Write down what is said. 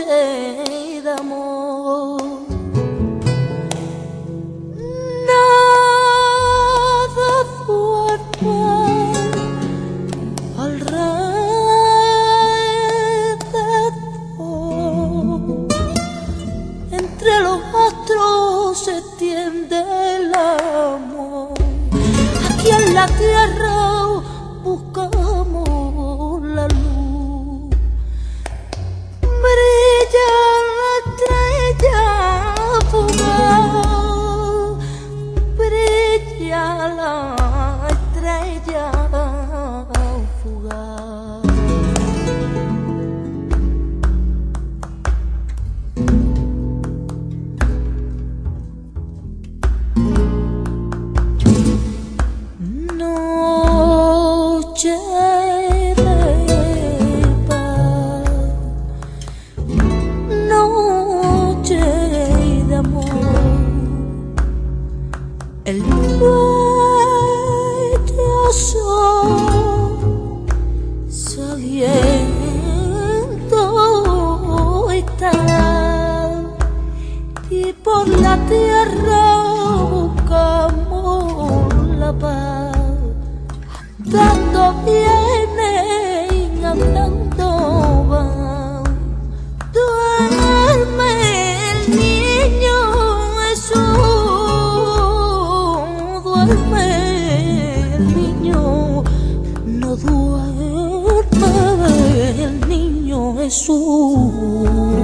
noche de amor. Nada duerme alrededor, entre los astros se tiende el amor. Aquí en la tierra buscamos la luz, brilla la estrella fugaz, brilla la estrella fugaz. Noche de paz, noche de amor, el bello sol saliendo está, y por la tierra buscamos la paz. Andando vienen, andando van, duerme el niño Jesús, duerme el niño, no duerme el niño Jesús.